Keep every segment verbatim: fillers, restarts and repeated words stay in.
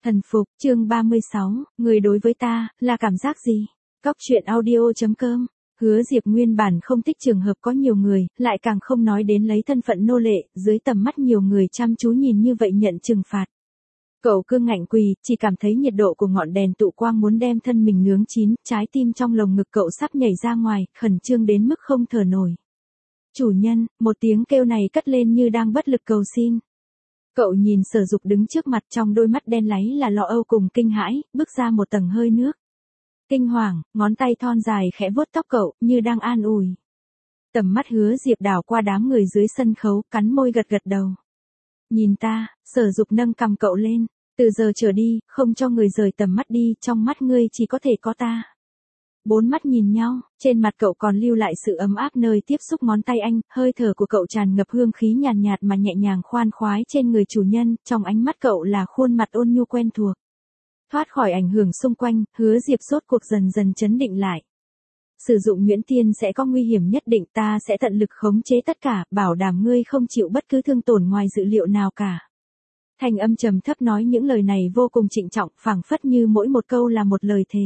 Thần phục, chương ba mươi sáu, người đối với ta, là cảm giác gì? Cóc truyện audio.com. Hứa Diệp nguyên bản không thích trường hợp có nhiều người, lại càng không nói đến lấy thân phận nô lệ, dưới tầm mắt nhiều người chăm chú nhìn như vậy nhận trừng phạt. Cậu cương ngạnh quỳ, chỉ cảm thấy nhiệt độ của ngọn đèn tụ quang muốn đem thân mình nướng chín, trái tim trong lồng ngực cậu sắp nhảy ra ngoài, khẩn trương đến mức không thở nổi. Chủ nhân, một tiếng kêu này cất lên như đang bất lực cầu xin. Cậu nhìn Sở Dục đứng trước mặt, trong đôi mắt đen láy là lo âu cùng kinh hãi, bước ra một tầng hơi nước. Kinh hoàng, ngón tay thon dài khẽ vuốt tóc cậu, như đang an ủi. Tầm mắt Hứa Diệp đảo qua đám người dưới sân khấu, cắn môi gật gật đầu. Nhìn ta, Sở Dục nâng cằm cậu lên, từ giờ trở đi, không cho người rời tầm mắt đi, trong mắt ngươi chỉ có thể có ta. Bốn mắt nhìn nhau, trên mặt cậu còn lưu lại sự ấm áp nơi tiếp xúc ngón tay anh, hơi thở của cậu tràn ngập hương khí nhàn nhạt, nhạt mà nhẹ nhàng khoan khoái trên người chủ nhân, trong ánh mắt cậu là khuôn mặt ôn nhu quen thuộc. Thoát khỏi ảnh hưởng xung quanh, Hứa Diệp sốt cuộc dần dần chấn định lại. Sử dụng Nguyễn Tiên sẽ có nguy hiểm nhất định, ta sẽ tận lực khống chế tất cả, bảo đảm ngươi không chịu bất cứ thương tổn ngoài dự liệu nào cả. Thanh âm trầm thấp nói những lời này vô cùng trịnh trọng, phảng phất như mỗi một câu là một lời thề.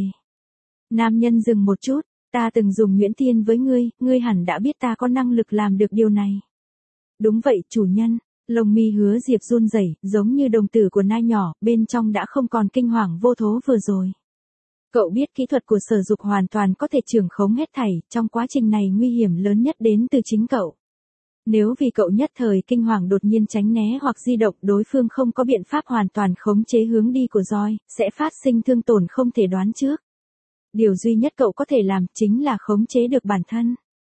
Nam nhân dừng một chút, ta từng dùng Nguyễn Tiên với ngươi, ngươi hẳn đã biết ta có năng lực làm được điều này. Đúng vậy, chủ nhân. Lông mi Hứa Diệp run rẩy, giống như đồng tử của nai nhỏ, bên trong đã không còn kinh hoàng vô thố vừa rồi. Cậu biết kỹ thuật của Sở Dục hoàn toàn có thể trưởng khống hết thảy, trong quá trình này nguy hiểm lớn nhất đến từ chính cậu. Nếu vì cậu nhất thời kinh hoàng đột nhiên tránh né hoặc di động, đối phương không có biện pháp hoàn toàn khống chế hướng đi của roi, sẽ phát sinh thương tổn không thể đoán trước. Điều duy nhất cậu có thể làm chính là khống chế được bản thân.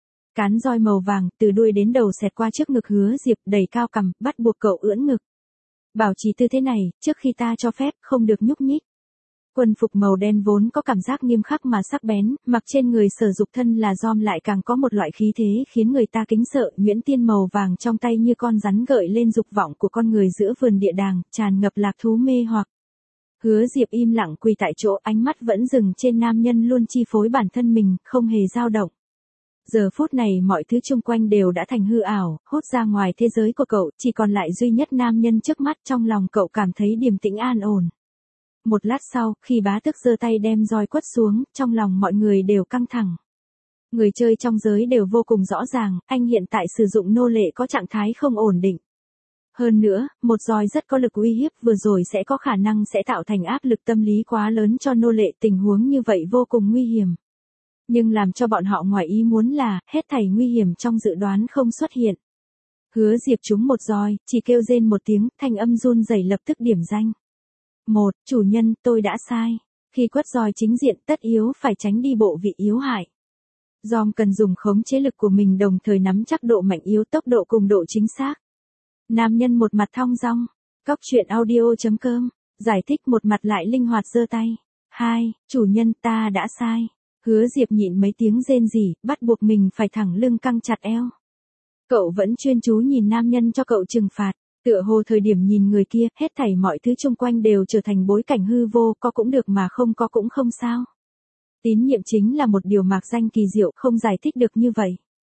Cán roi màu vàng từ đuôi đến đầu xẹt qua trước ngực Hứa Diệp, đẩy cao cằm, bắt buộc cậu ưỡn ngực. Bảo trì tư thế này, trước khi ta cho phép, không được nhúc nhích. Quân phục màu đen vốn có cảm giác nghiêm khắc mà sắc bén, mặc trên người Sở Dục thân là giom lại càng có một loại khí thế khiến người ta kính sợ. Nguyễn Tiên màu vàng trong tay như con rắn gợi lên dục vọng của con người giữa vườn địa đàng, tràn ngập lạc thú mê hoặc. Hứa Diệp im lặng quỳ tại chỗ, ánh mắt vẫn dừng trên nam nhân luôn chi phối bản thân mình, không hề dao động. Giờ phút này mọi thứ xung quanh đều đã thành hư ảo, hút ra ngoài thế giới của cậu, chỉ còn lại duy nhất nam nhân trước mắt, trong lòng cậu cảm thấy điềm tĩnh an ổn. Một lát sau, khi bá tước giơ tay đem roi quất xuống, trong lòng mọi người đều căng thẳng. Người chơi trong giới đều vô cùng rõ ràng, anh hiện tại sử dụng nô lệ có trạng thái không ổn định. Hơn nữa, một roi rất có lực uy hiếp vừa rồi sẽ có khả năng sẽ tạo thành áp lực tâm lý quá lớn cho nô lệ, tình huống như vậy vô cùng nguy hiểm. Nhưng làm cho bọn họ ngoài ý muốn là, hết thảy nguy hiểm trong dự đoán không xuất hiện. Hứa Diệp trúng một roi, chỉ kêu rên một tiếng, thanh âm run rẩy lập tức điểm danh. Một, chủ nhân, tôi đã sai. Khi quất roi chính diện, tất yếu phải tránh đi bộ vị yếu hại. Giom cần dùng khống chế lực của mình đồng thời nắm chắc độ mạnh yếu, tốc độ cùng độ chính xác. Nam nhân một mặt thong dong. Cóc truyện audio.com. Giải thích một mặt lại linh hoạt giơ tay. Hai, chủ nhân, ta đã sai. Hứa Diệp nhịn mấy tiếng rên rỉ, bắt buộc mình phải thẳng lưng căng chặt eo. Cậu vẫn chuyên chú nhìn nam nhân cho cậu trừng phạt, tựa hồ thời điểm nhìn người kia, hết thảy mọi thứ xung quanh đều trở thành bối cảnh hư vô, có cũng được mà không có cũng không sao. Tín nhiệm chính là một điều mạc danh kỳ diệu, không giải thích được như vậy.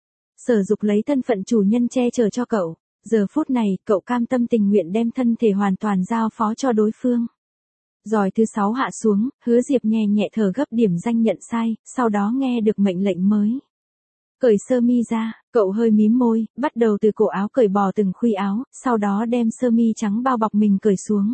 Sở Dục lấy thân phận chủ nhân che chở cho cậu, giờ phút này, cậu cam tâm tình nguyện đem thân thể hoàn toàn giao phó cho đối phương. Roi thứ sáu hạ xuống, Hứa Diệp nhẹ nhẹ thở gấp điểm danh nhận sai, sau đó nghe được mệnh lệnh mới. Cởi sơ mi ra, cậu hơi mím môi, bắt đầu từ cổ áo cởi bỏ từng khuy áo, sau đó đem sơ mi trắng bao bọc mình cởi xuống.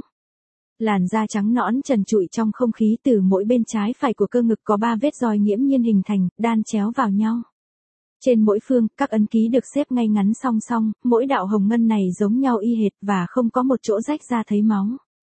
Làn da trắng nõn trần trụi trong không khí, từ mỗi bên trái phải của cơ ngực có ba vết roi nghiễm nhiên hình thành, đan chéo vào nhau. Trên mỗi phương, các ấn ký được xếp ngay ngắn song song, mỗi đạo hồng ngân này giống nhau y hệt và không có một chỗ rách ra thấy máu.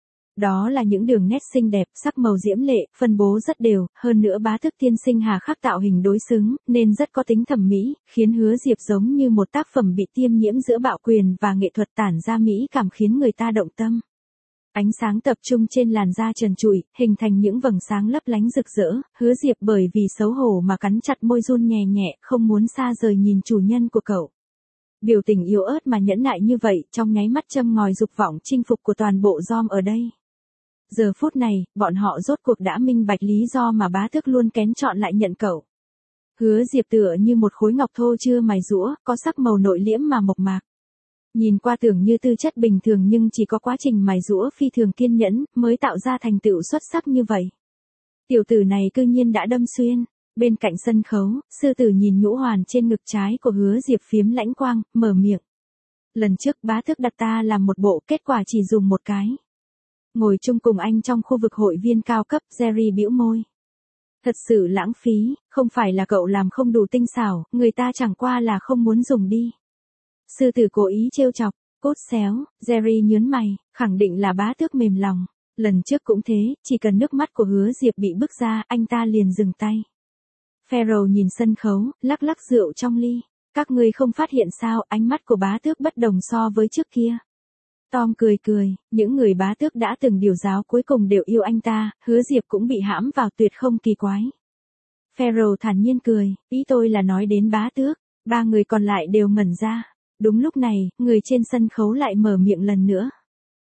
Đó là những đường nét xinh đẹp, sắc màu diễm lệ, phân bố rất đều, hơn nữa bá tước tiên sinh hà khắc tạo hình đối xứng, nên rất có tính thẩm mỹ, khiến Hứa Diệp giống như một tác phẩm bị tiêm nhiễm giữa bạo quyền và nghệ thuật tản ra mỹ cảm khiến người ta động tâm. Ánh sáng tập trung trên làn da trần trụi, hình thành những vầng sáng lấp lánh rực rỡ, Hứa Diệp bởi vì xấu hổ mà cắn chặt môi run nhẹ nhẹ, không muốn xa rời nhìn chủ nhân của cậu. Biểu tình yếu ớt mà nhẫn nại như vậy, trong nháy mắt châm ngòi dục vọng chinh phục của toàn bộ giom ở đây. Giờ phút này, bọn họ rốt cuộc đã minh bạch lý do mà bá tước luôn kén chọn lại nhận cậu. Hứa Diệp tựa như một khối ngọc thô chưa mài rũa, có sắc màu nội liễm mà mộc mạc. Nhìn qua tưởng như tư chất bình thường nhưng chỉ có quá trình mài giũa phi thường kiên nhẫn, mới tạo ra thành tựu xuất sắc như vậy. Tiểu tử này cư nhiên đã đâm xuyên. Bên cạnh sân khấu, sư tử nhìn nhũ hoàn trên ngực trái của Hứa Diệp phiếm lãnh quang, mở miệng. Lần trước bá tước đặt ta làm một bộ, kết quả chỉ dùng một cái. Ngồi chung cùng anh trong khu vực hội viên cao cấp, Jerry bĩu môi. Thật sự lãng phí, không phải là cậu làm không đủ tinh xảo, người ta chẳng qua là không muốn dùng đi. Sư tử cố ý trêu chọc, cốt xéo, Jerry nhớn mày, khẳng định là bá tước mềm lòng. Lần trước cũng thế, chỉ cần nước mắt của Hứa Diệp bị bức ra, anh ta liền dừng tay. Pharaoh nhìn sân khấu, lắc lắc rượu trong ly. Các ngươi không phát hiện sao, ánh mắt của bá tước bất đồng so với trước kia. Tom cười cười, những người bá tước đã từng điều giáo cuối cùng đều yêu anh ta, Hứa Diệp cũng bị hãm vào tuyệt không kỳ quái. Pharaoh thản nhiên cười, ý tôi là nói đến bá tước, ba người còn lại đều ngẩn ra. Đúng lúc này, người trên sân khấu lại mở miệng lần nữa.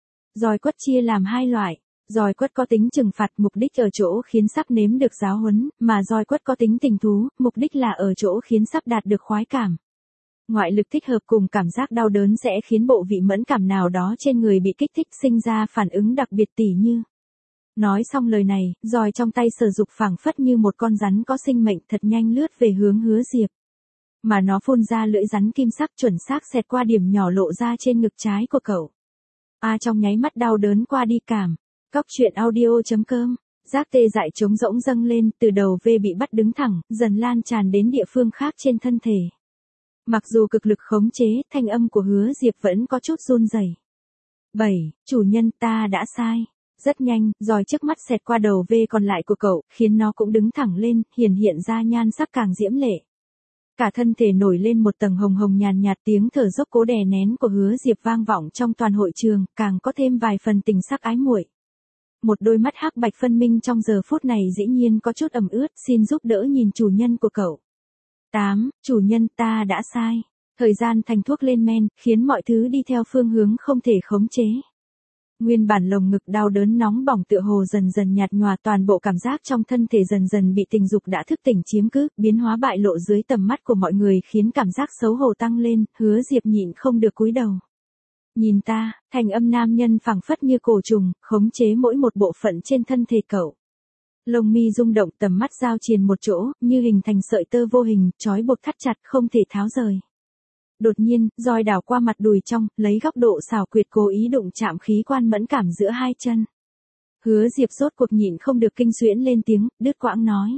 Roi quất chia làm hai loại. Roi quất có tính trừng phạt, mục đích ở chỗ khiến sắp nếm được giáo huấn, mà roi quất có tính tình thú, mục đích là ở chỗ khiến sắp đạt được khoái cảm. Ngoại lực thích hợp cùng cảm giác đau đớn sẽ khiến bộ vị mẫn cảm nào đó trên người bị kích thích sinh ra phản ứng đặc biệt tỉ như. Nói xong lời này, roi trong tay Sở Dục phảng phất như một con rắn có sinh mệnh thật nhanh lướt về hướng Hứa Diệp. Mà nó phun ra lưỡi rắn kim sắc chuẩn xác xẹt qua điểm nhỏ lộ ra trên ngực trái của cậu. A à, trong nháy mắt đau đớn qua đi cảm. Cóc truyện audio.com, giác tê dại trống rỗng dâng lên, từ đầu V bị bắt đứng thẳng, dần lan tràn đến địa phương khác trên thân thể. Mặc dù cực lực khống chế, thanh âm của Hứa Diệp vẫn có chút run rẩy. bảy. Chủ nhân, ta đã sai. Rất nhanh, roi trước mắt xẹt qua đầu V còn lại của cậu, khiến nó cũng đứng thẳng lên, hiển hiện ra nhan sắc càng diễm lệ. Cả thân thể nổi lên một tầng hồng hồng nhàn nhạt, tiếng thở dốc cố đè nén của Hứa Diệp vang vọng trong toàn hội trường, càng có thêm vài phần tình sắc ái muội. Một đôi mắt hắc bạch phân minh trong giờ phút này dĩ nhiên có chút ẩm ướt, xin giúp đỡ nhìn chủ nhân của cậu. tám. Chủ nhân, ta đã sai. Thời gian thành thuốc lên men, khiến mọi thứ đi theo phương hướng không thể khống chế. Nguyên bản lồng ngực đau đớn nóng bỏng tựa hồ dần dần nhạt nhòa, toàn bộ cảm giác trong thân thể dần dần bị tình dục đã thức tỉnh chiếm cứ, biến hóa bại lộ dưới tầm mắt của mọi người khiến cảm giác xấu hổ tăng lên, Hứa Diệp nhịn không được cúi đầu. Nhìn ta, thành âm nam nhân phảng phất như cổ trùng, khống chế mỗi một bộ phận trên thân thể cậu. Lông mi rung động, tầm mắt giao triền một chỗ, như hình thành sợi tơ vô hình, trói buộc thắt chặt không thể tháo rời. Đột nhiên, roi đảo qua mặt đùi trong, lấy góc độ xảo quyệt cố ý đụng chạm khí quan mẫn cảm giữa hai chân. Hứa Diệp rốt cuộc nhịn không được kinh xuyễn lên tiếng, đứt quãng nói.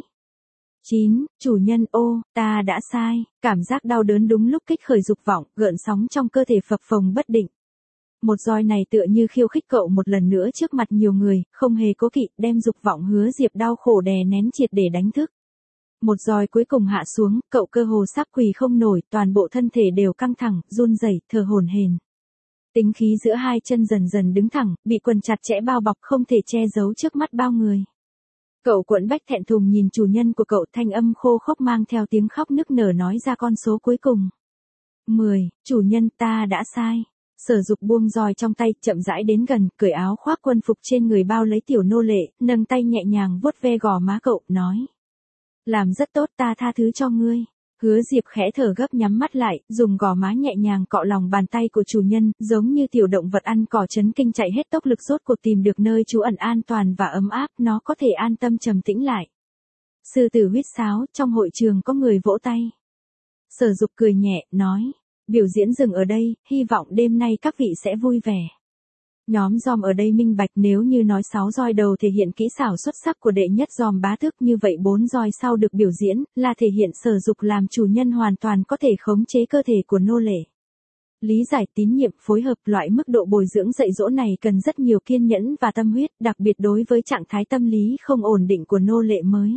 chín. Chủ nhân, ô, ta đã sai. Cảm giác đau đớn đúng lúc kích khởi dục vọng, gợn sóng trong cơ thể phập phồng bất định. Một roi này tựa như khiêu khích cậu một lần nữa trước mặt nhiều người, không hề cố kỵ, đem dục vọng Hứa Diệp đau khổ đè nén triệt để đánh thức. Một roi cuối cùng hạ xuống, cậu cơ hồ sắp quỳ không nổi, toàn bộ thân thể đều căng thẳng, run rẩy, thở hổn hển. Tính khí giữa hai chân dần dần đứng thẳng, bị quần chặt chẽ bao bọc không thể che giấu trước mắt bao người. Cậu quẫn bách thẹn thùng nhìn chủ nhân của cậu, thanh âm khô khốc mang theo tiếng khóc nức nở nói ra con số cuối cùng. mười. Chủ nhân, ta đã sai. Sở Dục buông roi trong tay, chậm rãi đến gần, cởi áo khoác quân phục trên người bao lấy tiểu nô lệ, nâng tay nhẹ nhàng vuốt ve gò má cậu, nói. Làm rất tốt, ta tha thứ cho ngươi. Hứa Diệp khẽ thở gấp nhắm mắt lại, dùng gò má nhẹ nhàng cọ lòng bàn tay của chủ nhân, giống như tiểu động vật ăn cỏ chấn kinh chạy hết tốc lực rốt cuộc tìm được nơi trú ẩn an toàn và ấm áp, nó có thể an tâm trầm tĩnh lại. Sư tử huýt sáo, trong hội trường có người vỗ tay. Sở Dục cười nhẹ, nói. Biểu diễn dừng ở đây, hy vọng đêm nay các vị sẽ vui vẻ. Nhóm giòm ở đây minh bạch, nếu như nói sáu roi đầu thể hiện kỹ xảo xuất sắc của đệ nhất giòm bá tước, như vậy bốn roi sau được biểu diễn, là thể hiện Sở Dục làm chủ nhân hoàn toàn có thể khống chế cơ thể của nô lệ. Lý giải, tín nhiệm, phối hợp, loại mức độ bồi dưỡng dạy dỗ này cần rất nhiều kiên nhẫn và tâm huyết, đặc biệt đối với trạng thái tâm lý không ổn định của nô lệ mới.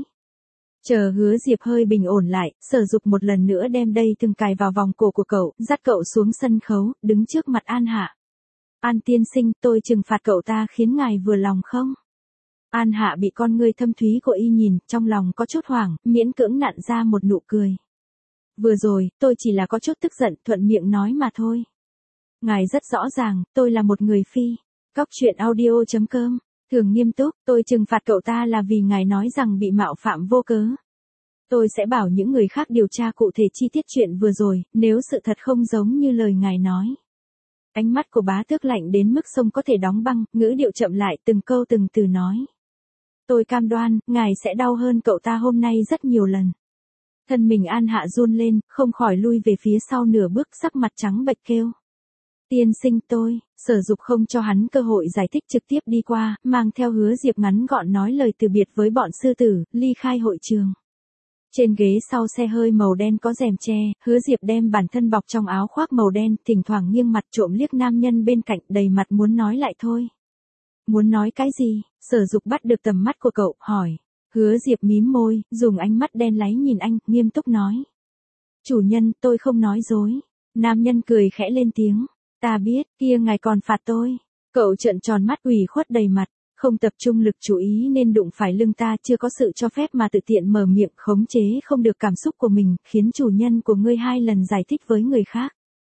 Chờ Hứa Diệp hơi bình ổn lại, Sở Dục một lần nữa đem đây từng cài vào vòng cổ của cậu, dắt cậu xuống sân khấu, đứng trước mặt An Hạ. An tiên sinh, tôi trừng phạt cậu ta khiến ngài vừa lòng không? An Hạ bị con ngươi thâm thúy của y nhìn, trong lòng có chút hoảng, miễn cưỡng nặn ra một nụ cười. Vừa rồi, tôi chỉ là có chút tức giận, thuận miệng nói mà thôi. Ngài rất rõ ràng, tôi là một người phi. Cóc truyện audio.com, thường nghiêm túc, tôi trừng phạt cậu ta là vì ngài nói rằng bị mạo phạm vô cớ. Tôi sẽ bảo những người khác điều tra cụ thể chi tiết chuyện vừa rồi, nếu sự thật không giống như lời ngài nói. Ánh mắt của bá tước lạnh đến mức sông có thể đóng băng, ngữ điệu chậm lại từng câu từng từ nói. Tôi cam đoan, ngài sẽ đau hơn cậu ta hôm nay rất nhiều lần. Thân mình An Hạ run lên, không khỏi lui về phía sau nửa bước, sắc mặt trắng bệch kêu. Tiên sinh tôi, Sở Dục không cho hắn cơ hội giải thích, trực tiếp đi qua, mang theo Hứa Diệp ngắn gọn nói lời từ biệt với bọn sư tử, ly khai hội trường. Trên ghế sau xe hơi màu đen có rèm che, Hứa Diệp đem bản thân bọc trong áo khoác màu đen, thỉnh thoảng nghiêng mặt trộm liếc nam nhân bên cạnh, đầy mặt muốn nói lại thôi. Muốn nói cái gì? Sở Dục bắt được tầm mắt của cậu, hỏi. Hứa Diệp mím môi, dùng ánh mắt đen láy nhìn anh, nghiêm túc nói. Chủ nhân, tôi không nói dối. Nam nhân cười khẽ lên tiếng. Ta biết, kia ngài còn phạt tôi. Cậu trợn tròn mắt ủy khuất đầy mặt, không tập trung lực chú ý nên đụng phải lưng ta, chưa có sự cho phép mà tự tiện mở miệng, khống chế không được cảm xúc của mình, khiến chủ nhân của ngươi hai lần giải thích với người khác.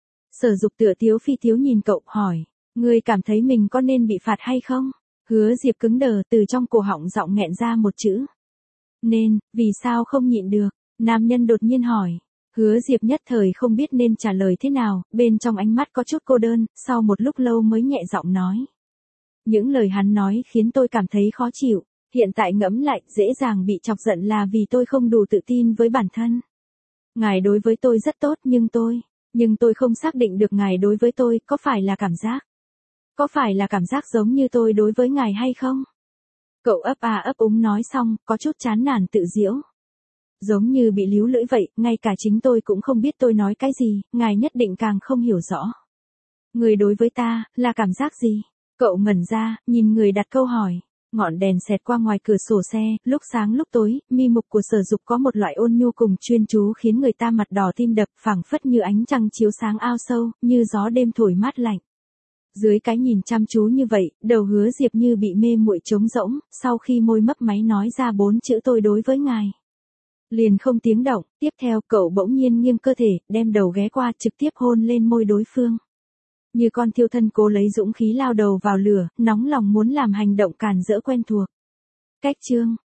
Sở Dục tựa tiếu phi tiếu nhìn cậu, hỏi. Ngươi cảm thấy mình có nên bị phạt hay không? Hứa Diệp cứng đờ, từ trong cổ họng giọng nghẹn ra một chữ. Nên, vì sao không nhịn được? Nam nhân đột nhiên hỏi. Hứa Diệp nhất thời không biết nên trả lời thế nào, bên trong ánh mắt có chút cô đơn, sau một lúc lâu mới nhẹ giọng nói. Những lời hắn nói khiến tôi cảm thấy khó chịu, hiện tại ngẫm lại, dễ dàng bị chọc giận là vì tôi không đủ tự tin với bản thân. Ngài đối với tôi rất tốt nhưng tôi, nhưng tôi không xác định được ngài đối với tôi có phải là cảm giác. Có phải là cảm giác giống như tôi đối với ngài hay không? Cậu ấp à ấp úng nói xong, có chút chán nản tự giễu. Giống như bị líu lưỡi vậy, ngay cả chính tôi cũng không biết tôi nói cái gì, ngài nhất định càng không hiểu rõ. Người đối với ta, là cảm giác gì? Cậu ngẩn ra, nhìn người đặt câu hỏi. Ngọn đèn xẹt qua ngoài cửa sổ xe, lúc sáng lúc tối, mi mục của Sở Dục có một loại ôn nhu cùng chuyên chú khiến người ta mặt đỏ tim đập, phảng phất như ánh trăng chiếu sáng ao sâu, như gió đêm thổi mát lạnh. Dưới cái nhìn chăm chú như vậy, đầu Hứa Diệp như bị mê muội trống rỗng, sau khi môi mấp máy nói ra bốn chữ tôi đối với ngài. Liền không tiếng động, tiếp theo cậu bỗng nhiên nghiêng cơ thể, đem đầu ghé qua, trực tiếp hôn lên môi đối phương. Như con thiêu thân cố lấy dũng khí lao đầu vào lửa, nóng lòng muốn làm hành động càn rỡ quen thuộc. Cách chương